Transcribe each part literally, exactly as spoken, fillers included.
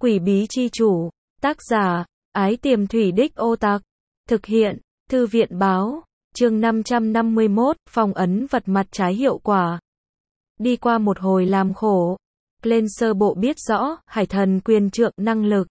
Quỷ bí chi chủ, tác giả, Ái Tiềm Thủy Đích Ô Tặc, thực hiện, Thư viện báo, chương năm trăm năm mươi mốt, phong ấn vật mặt trái hiệu quả. Đi qua một hồi làm khổ, Glenn sơ bộ biết rõ, hải thần quyền trượng năng lực.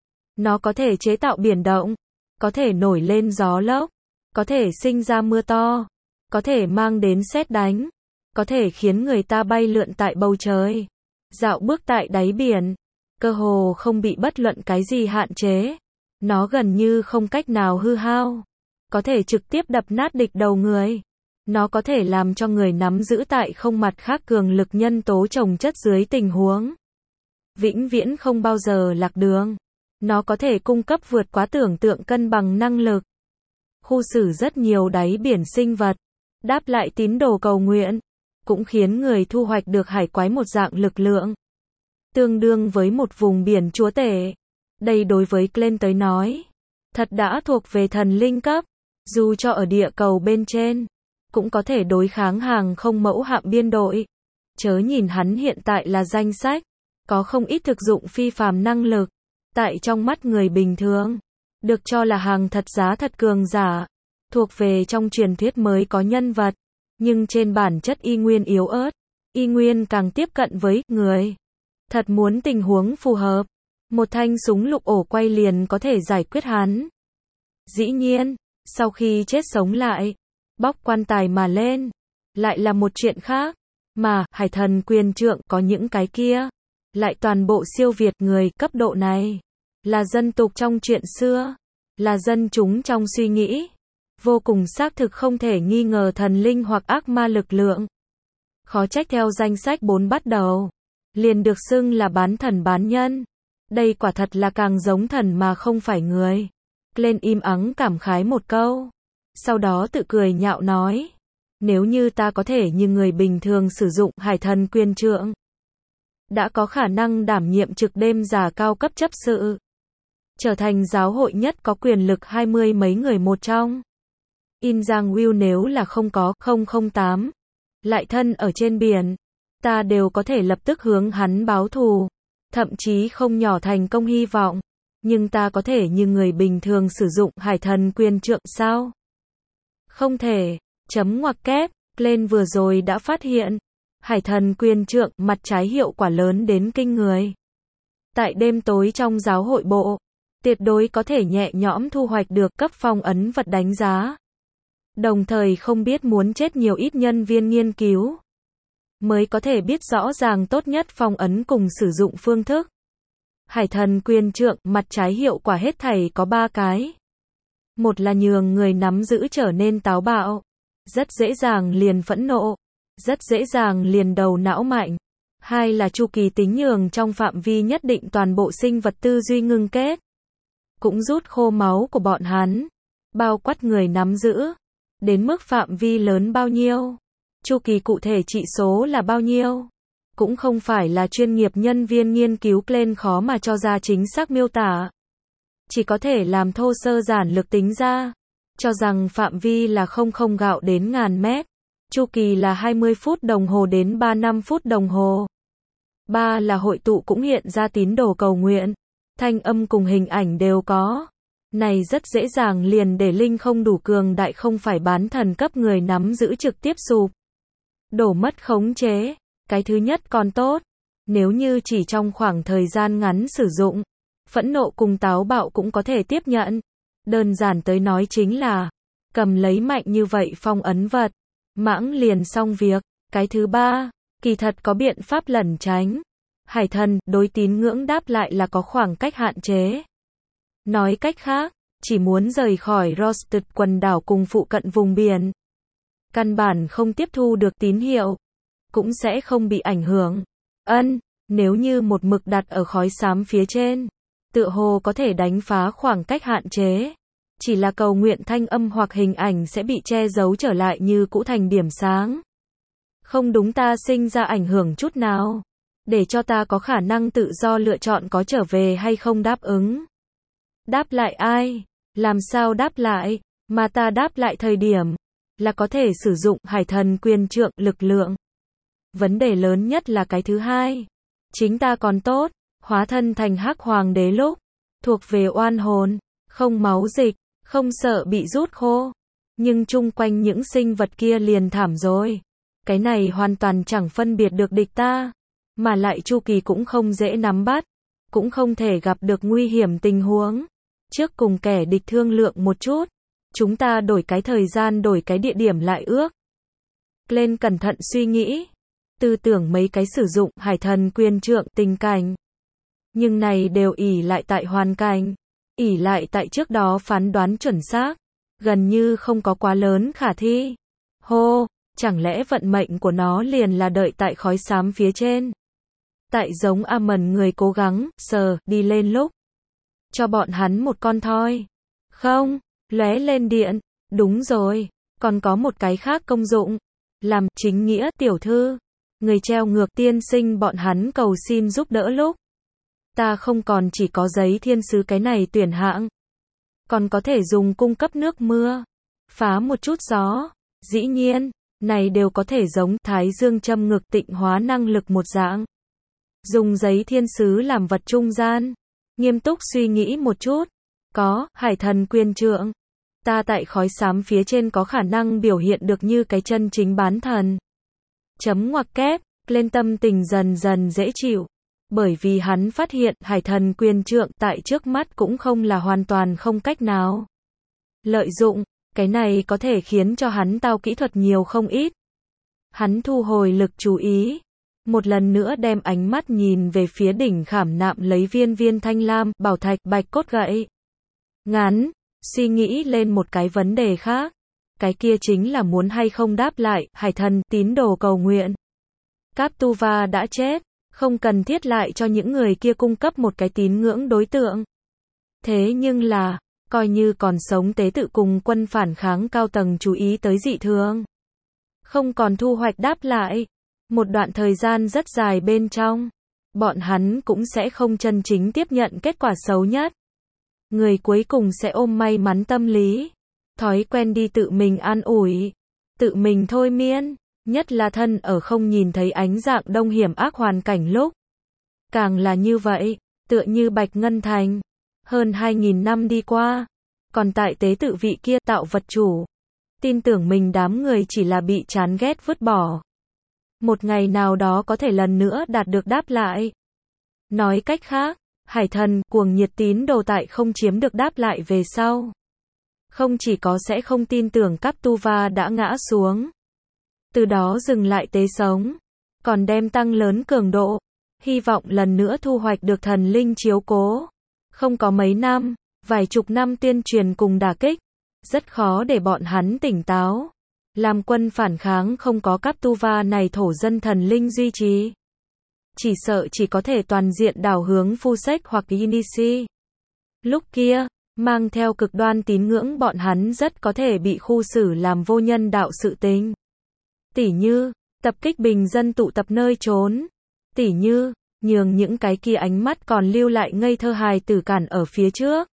Nó có thể chế tạo biển động, có thể nổi lên gió lốc, có thể sinh ra mưa to, có thể mang đến sét đánh, có thể khiến người ta bay lượn tại bầu trời, dạo bước tại đáy biển, cơ hồ không bị bất luận cái gì hạn chế. Nó gần như không cách nào hư hao, có thể trực tiếp đập nát địch đầu người. Nó có thể làm cho người nắm giữ tại không mặt khác cường lực nhân tố chồng chất dưới tình huống vĩnh viễn không bao giờ lạc đường. Nó có thể cung cấp vượt quá tưởng tượng cân bằng năng lực, khu xử rất nhiều đáy biển sinh vật, đáp lại tín đồ cầu nguyện, cũng khiến người thu hoạch được hải quái một dạng lực lượng, tương đương với một vùng biển chúa tể. Đây đối với Glenn tới nói, thật đã thuộc về thần linh cấp, dù cho ở địa cầu bên trên, cũng có thể đối kháng hàng không mẫu hạm biên đội. Chớ nhìn hắn hiện tại là danh sách, có không ít thực dụng phi phàm năng lực, tại trong mắt người bình thường, được cho là hàng thật giá thật cường giả, thuộc về trong truyền thuyết mới có nhân vật, nhưng trên bản chất y nguyên yếu ớt, y nguyên càng tiếp cận với người. Thật muốn tình huống phù hợp, một thanh súng lục ổ quay liền có thể giải quyết hắn. Dĩ nhiên, sau khi chết sống lại, bóc quan tài mà lên, lại là một chuyện khác, mà hải thần quyền trượng có những cái kia, lại toàn bộ siêu việt người cấp độ này, là dân tục trong chuyện xưa, là dân chúng trong suy nghĩ, vô cùng xác thực không thể nghi ngờ thần linh hoặc ác ma lực lượng. Khó trách theo danh sách bốn bắt đầu, liền được xưng là bán thần bán nhân. Đây quả thật là càng giống thần mà không phải người. Glenn im ắng cảm khái một câu, sau đó tự cười nhạo nói, nếu như ta có thể như người bình thường sử dụng hải thần quyền trượng, đã có khả năng đảm nhiệm trực đêm giả cao cấp chấp sự, trở thành giáo hội nhất có quyền lực hai mươi mấy người một trong. In Giang Will nếu là không có không không tám, lại thân ở trên biển, ta đều có thể lập tức hướng hắn báo thù, thậm chí không nhỏ thành công hy vọng. Nhưng ta có thể như người bình thường sử dụng hải thần quyền trượng sao? Không thể. Chấm ngoặc kép, Glenn vừa rồi đã phát hiện, hải thần quyền trượng mặt trái hiệu quả lớn đến kinh người. Tại đêm tối trong giáo hội bộ, tuyệt đối có thể nhẹ nhõm thu hoạch được cấp phong ấn vật đánh giá. Đồng thời không biết muốn chết nhiều ít nhân viên nghiên cứu, mới có thể biết rõ ràng tốt nhất phong ấn cùng sử dụng phương thức. Hải thần quyền trượng mặt trái hiệu quả hết thảy có ba cái. Một là nhường người nắm giữ trở nên táo bạo, rất dễ dàng liền phẫn nộ, rất dễ dàng liền đầu não mạnh. Hai là chu kỳ tính nhường trong phạm vi nhất định toàn bộ sinh vật tư duy ngưng kết, cũng rút khô máu của bọn hắn, bao quát người nắm giữ, đến mức phạm vi lớn bao nhiêu, chu kỳ cụ thể trị số là bao nhiêu, cũng không phải là chuyên nghiệp nhân viên nghiên cứu Glenn khó mà cho ra chính xác miêu tả. Chỉ có thể làm thô sơ giản lược tính ra, cho rằng phạm vi là không không gạo đến ngàn mét, chu kỳ là hai mươi phút đồng hồ đến ba mươi lăm phút đồng hồ. Ba là hội tụ cũng hiện ra tín đồ cầu nguyện, thanh âm cùng hình ảnh đều có. Này rất dễ dàng liền để linh không đủ cường đại không phải bán thần cấp người nắm giữ trực tiếp sụp đổ mất khống chế. Cái thứ nhất còn tốt, nếu như chỉ trong khoảng thời gian ngắn sử dụng, phẫn nộ cùng táo bạo cũng có thể tiếp nhận. Đơn giản tới nói chính là, cầm lấy mạnh như vậy phong ấn vật, mãng liền xong việc. Cái thứ ba, kỳ thật có biện pháp lẩn tránh. Hải thần, đối tín ngưỡng đáp lại là có khoảng cách hạn chế. Nói cách khác, chỉ muốn rời khỏi Rosted quần đảo cùng phụ cận vùng biển, căn bản không tiếp thu được tín hiệu, cũng sẽ không bị ảnh hưởng. Ân, nếu như một mực đặt ở khói xám phía trên, tựa hồ có thể đánh phá khoảng cách hạn chế. Chỉ là cầu nguyện thanh âm hoặc hình ảnh sẽ bị che giấu trở lại như cũ thành điểm sáng. Không đúng, ta sinh ra ảnh hưởng chút nào, để cho ta có khả năng tự do lựa chọn có trở về hay không đáp ứng. Đáp lại ai? Làm sao đáp lại? Mà ta đáp lại thời điểm, là có thể sử dụng hải thần quyền trượng lực lượng. Vấn đề lớn nhất là cái thứ hai. Chính ta còn tốt, hóa thân thành hắc hoàng đế lúc, thuộc về oan hồn, không máu dịch, không sợ bị rút khô. Nhưng chung quanh những sinh vật kia liền thảm rồi. Cái này hoàn toàn chẳng phân biệt được địch ta, mà lại chu kỳ cũng không dễ nắm bắt, cũng không thể gặp được nguy hiểm tình huống. Trước cùng kẻ địch thương lượng một chút, chúng ta đổi cái thời gian đổi cái địa điểm lại ước. Lên cẩn thận suy nghĩ, tư tưởng mấy cái sử dụng hải thần quyền trượng tình cảnh. Nhưng này đều ỷ lại tại hoàn cảnh, ỷ lại tại trước đó phán đoán chuẩn xác, gần như không có quá lớn khả thi. Hô, chẳng lẽ vận mệnh của nó liền là đợi tại khói xám phía trên? Tại giống Amon người cố gắng, sờ, đi lên lúc. Cho bọn hắn một con thoi. Không, lóe lên điện. Đúng rồi, còn có một cái khác công dụng. Làm chính nghĩa tiểu thư. Người treo ngược tiên sinh bọn hắn cầu xin giúp đỡ lúc. Ta không còn chỉ có giấy thiên sứ cái này tuyển hạng. Còn có thể dùng cung cấp nước mưa. Phá một chút gió. Dĩ nhiên, này đều có thể giống Thái Dương châm ngực tịnh hóa năng lực một dạng. Dùng giấy thiên sứ làm vật trung gian. Nghiêm túc suy nghĩ một chút. Có, hải thần quyền trượng. Ta tại khói xám phía trên có khả năng biểu hiện được như cái chân chính bán thần. Chấm ngoặc kép, lên tâm tình dần dần dễ chịu. Bởi vì hắn phát hiện hải thần quyền trượng tại trước mắt cũng không là hoàn toàn không cách nào lợi dụng. Cái này có thể khiến cho hắn tao kỹ thuật nhiều không ít. Hắn thu hồi lực chú ý. Một lần nữa đem ánh mắt nhìn về phía đỉnh khảm nạm lấy viên viên thanh lam, bảo thạch, bạch cốt gậy. Ngắn, suy nghĩ lên một cái vấn đề khác. Cái kia chính là muốn hay không đáp lại, hải thần, tín đồ cầu nguyện. Captuva đã chết, không cần thiết lại cho những người kia cung cấp một cái tín ngưỡng đối tượng. Thế nhưng là, coi như còn sống tế tự cùng quân phản kháng cao tầng chú ý tới dị thường. Không còn thu hoạch đáp lại. Một đoạn thời gian rất dài bên trong, bọn hắn cũng sẽ không chân chính tiếp nhận kết quả xấu nhất. Người cuối cùng sẽ ôm may mắn tâm lý, thói quen đi tự mình an ủi, tự mình thôi miên, nhất là thân ở không nhìn thấy ánh dạng đông hiểm ác hoàn cảnh lúc. Càng là như vậy, tựa như Bạch Ngân Thành, hơn hai nghìn năm đi qua, còn tại tế tự vị kia tạo vật chủ, tin tưởng mình đám người chỉ là bị chán ghét vứt bỏ. Một ngày nào đó có thể lần nữa đạt được đáp lại. Nói cách khác, hải thần, cuồng nhiệt tín đồ tại không chiếm được đáp lại về sau. Không chỉ có sẽ không tin tưởng Captuva đã ngã xuống. Từ đó dừng lại tế sống. Còn đem tăng lớn cường độ. Hy vọng lần nữa thu hoạch được thần linh chiếu cố. Không có mấy năm, vài chục năm tuyên truyền cùng đả kích. Rất khó để bọn hắn tỉnh táo. Làm quân phản kháng không có Captuva này thổ dân thần linh duy trì. Chỉ sợ chỉ có thể toàn diện đảo hướng Fusek hoặc Inisi. Lúc kia, mang theo cực đoan tín ngưỡng bọn hắn rất có thể bị khu xử làm vô nhân đạo sự tình. Tỉ như, tập kích bình dân tụ tập nơi trốn. Tỉ như, nhường những cái kia ánh mắt còn lưu lại ngây thơ hài tử cản ở phía trước.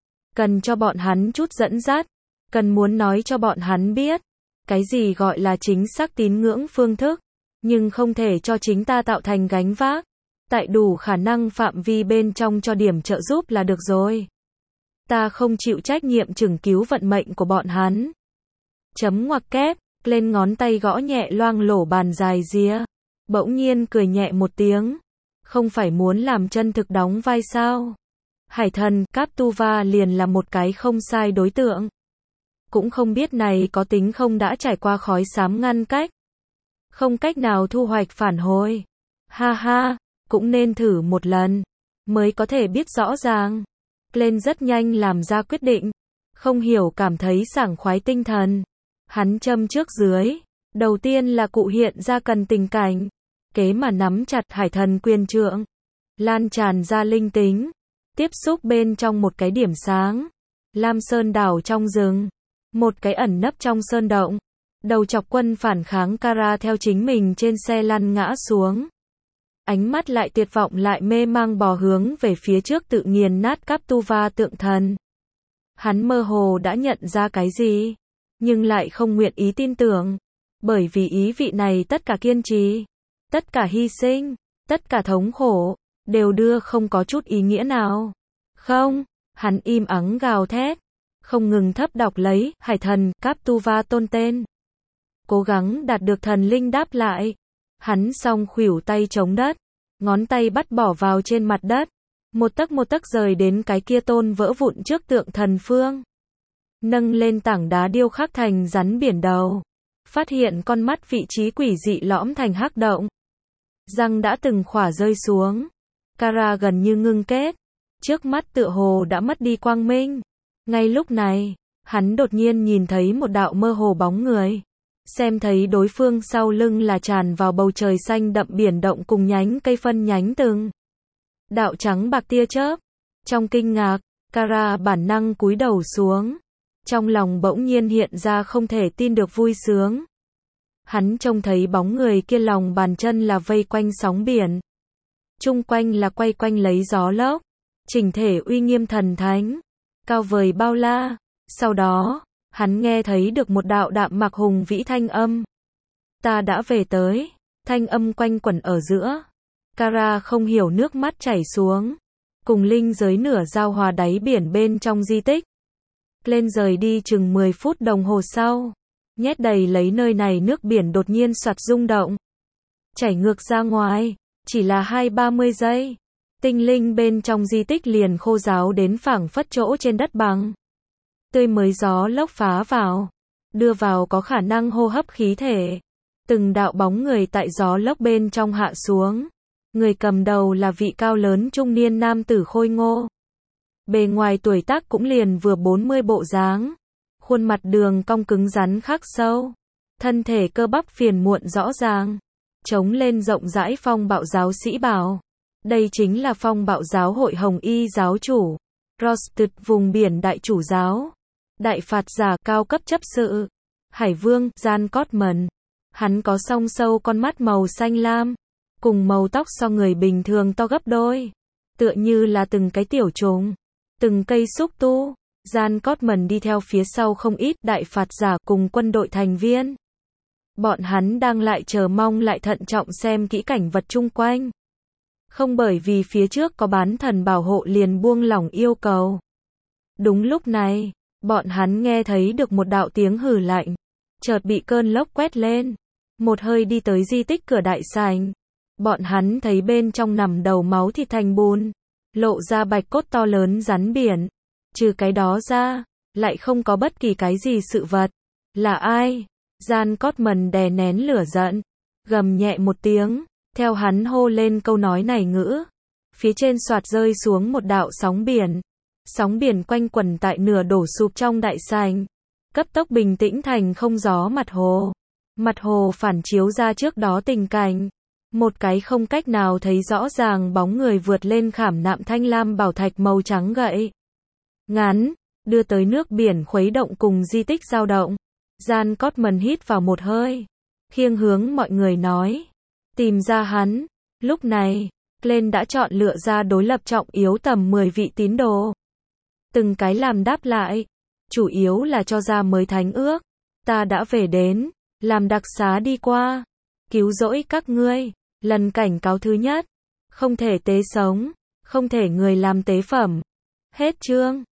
Cần cho bọn hắn chút dẫn dắt. Cần muốn nói cho bọn hắn biết. Cái gì gọi là chính xác tín ngưỡng phương thức, nhưng không thể cho chính ta tạo thành gánh vác. Tại đủ khả năng phạm vi bên trong cho điểm trợ giúp là được rồi. Ta không chịu trách nhiệm chừng cứu vận mệnh của bọn hắn. Chấm ngoặc kép, lên ngón tay gõ nhẹ loang lổ bàn dài ria. Bỗng nhiên cười nhẹ một tiếng. Không phải muốn làm chân thực đóng vai sao? Hải thần, Captuva liền là một cái không sai đối tượng. Cũng không biết này có tính không đã trải qua khói xám ngăn cách. Không cách nào thu hoạch phản hồi. Ha ha, cũng nên thử một lần. Mới có thể biết rõ ràng. Lên rất nhanh làm ra quyết định. Không hiểu cảm thấy sảng khoái tinh thần. Hắn châm trước dưới. Đầu tiên là cụ hiện ra cần tình cảnh. Kế mà nắm chặt hải thần quyền trượng. Lan tràn ra linh tính. Tiếp xúc bên trong một cái điểm sáng. Lam Sơn đảo trong rừng. Một cái ẩn nấp trong sơn động. Đầu chọc quân phản kháng Kara theo chính mình trên xe lăn ngã xuống. Ánh mắt lại tuyệt vọng lại mê mang bò hướng về phía trước tự nghiền nát Captuva tượng thần. Hắn mơ hồ đã nhận ra cái gì, nhưng lại không nguyện ý tin tưởng. Bởi vì ý vị này tất cả kiên trì, tất cả hy sinh, tất cả thống khổ, đều đưa không có chút ý nghĩa nào. Không, hắn im ắng gào thét, không ngừng thấp đọc lấy, hải thần, Captuva tôn tên. Cố gắng đạt được thần linh đáp lại. Hắn song khuỷu tay chống đất, ngón tay bắt bỏ vào trên mặt đất, một tấc một tấc rời đến cái kia tôn vỡ vụn trước tượng thần phương. Nâng lên tảng đá điêu khắc thành rắn biển đầu, phát hiện con mắt vị trí quỷ dị lõm thành hắc động. Răng đã từng khỏa rơi xuống, Kara gần như ngưng kết, trước mắt tựa hồ đã mất đi quang minh. Ngay lúc này, hắn đột nhiên nhìn thấy một đạo mơ hồ bóng người. Xem thấy đối phương sau lưng là tràn vào bầu trời xanh đậm biển động cùng nhánh cây phân nhánh từng đạo trắng bạc tia chớp. Trong kinh ngạc, Kara bản năng cúi đầu xuống. Trong lòng bỗng nhiên hiện ra không thể tin được vui sướng. Hắn trông thấy bóng người kia lòng bàn chân là vây quanh sóng biển. Chung quanh là quay quanh lấy gió lốc. Chỉnh thể uy nghiêm thần thánh, cao vời bao la. Sau đó, hắn nghe thấy được một đạo đạm mạc hùng vĩ thanh âm. Ta đã về tới. Thanh âm quanh quẩn ở giữa. Kara không hiểu nước mắt chảy xuống. Cùng linh giới nửa giao hòa đáy biển bên trong di tích. Lên rời đi chừng mười phút đồng hồ sau. Nhét đầy lấy nơi này nước biển đột nhiên soạt rung động. Chảy ngược ra ngoài. Chỉ là hai ba mươi giây. Tinh linh bên trong di tích liền khô ráo đến phảng phất chỗ trên đất bằng. Tươi mới gió lốc phá vào. Đưa vào có khả năng hô hấp khí thể. Từng đạo bóng người tại gió lốc bên trong hạ xuống. Người cầm đầu là vị cao lớn trung niên nam tử khôi ngô. Bề ngoài tuổi tác cũng liền vừa bốn mươi bộ dáng. Khuôn mặt đường cong cứng rắn khắc sâu. Thân thể cơ bắp phiền muộn rõ ràng. Trống lên rộng rãi phong bạo giáo sĩ bảo. Đây chính là phong bạo giáo hội Hồng Y giáo chủ. Rostet vùng biển đại chủ giáo. Đại phạt giả cao cấp chấp sự. Hải vương, Jan Cotman. Hắn có song sâu con mắt màu xanh lam. Cùng màu tóc so người bình thường to gấp đôi. Tựa như là từng cái tiểu trùng. Từng cây xúc tu. Jan Cotman đi theo phía sau không ít đại phạt giả cùng quân đội thành viên. Bọn hắn đang lại chờ mong lại thận trọng xem kỹ cảnh vật chung quanh. Không bởi vì phía trước có bán thần bảo hộ liền buông lỏng yêu cầu. Đúng lúc này, bọn hắn nghe thấy được một đạo tiếng hừ lạnh. Chợt bị cơn lốc quét lên. Một hơi đi tới di tích cửa đại sảnh. Bọn hắn thấy bên trong nằm đầu máu thịt thành bùn. Lộ ra bạch cốt to lớn rắn biển. Trừ cái đó ra, lại không có bất kỳ cái gì sự vật. Là ai? Jan Cotman đè nén lửa giận. Gầm nhẹ một tiếng. Theo hắn hô lên câu nói này ngữ. Phía trên soạt rơi xuống một đạo sóng biển. Sóng biển quanh quẩn tại nửa đổ sụp trong đại sảnh. Cấp tốc bình tĩnh thành không gió mặt hồ. Mặt hồ phản chiếu ra trước đó tình cảnh. Một cái không cách nào thấy rõ ràng bóng người vượt lên khảm nạm thanh lam bảo thạch màu trắng gậy. Ngắn, đưa tới nước biển khuấy động cùng di tích dao động. Jan Cotman hít vào một hơi. Khiêng hướng mọi người nói. Tìm ra hắn. Lúc này, Glenn đã chọn lựa ra đối lập trọng yếu tầm mười vị tín đồ. Từng cái làm đáp lại. Chủ yếu là cho ra mới thánh ước. Ta đã về đến. Làm đặc xá đi qua. Cứu rỗi các ngươi. Lần cảnh cáo thứ nhất. Không thể tế sống. Không thể người làm tế phẩm. Hết chương.